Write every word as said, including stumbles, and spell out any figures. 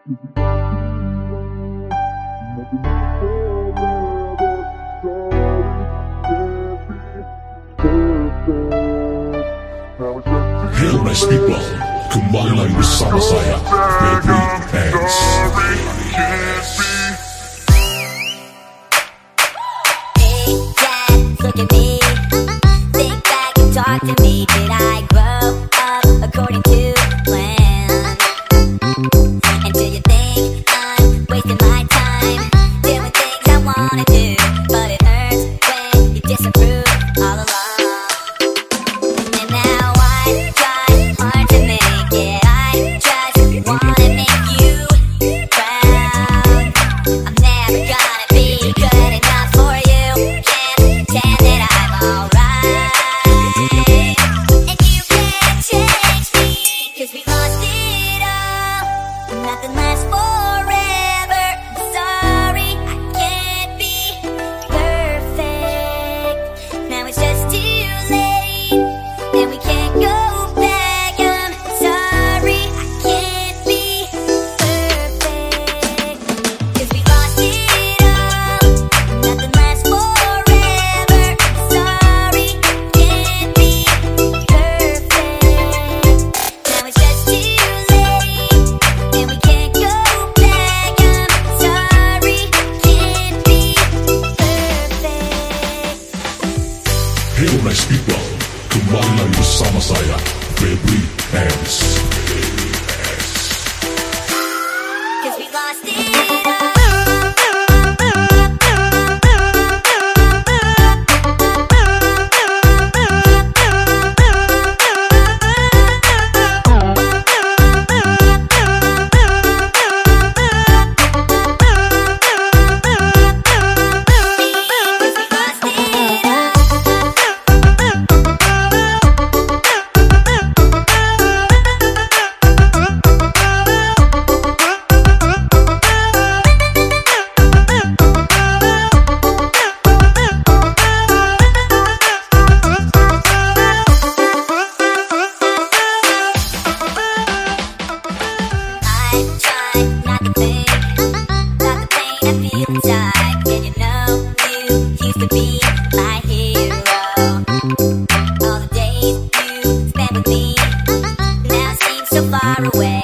Hello nice people, kembali lagi bersama saya, Baby Hands. Hey Dad, look at me. Think back and talk to me. Did I grow up according to plan? And do you think I'm wasting my time doing things I wanna do? But it hurts when you disapprove all along. And now I try hard to make it. I just wanna make you proud. I'm never gonna be good enough for you. Can't pretend that I'm alright. And you can't change me, 'cause we lost it all. Nothing lasts forever. I'm sorry, I can't be perfect. Now it's just too late, and we can't go back. I'm sorry, I can't be perfect, 'cause we lost it all. Nothing lasts forever. I'm sorry, can't be perfect. Now it's just too late, and we can't go back. I'm sorry, can't be perfect. Hello nice people, kembali lagi bersama saya, Baby Hands. 'Cause we lost it all. I try not to think about the pain I feel inside. Did you know you used to be my hero? All the days you spent with me now seem so far away.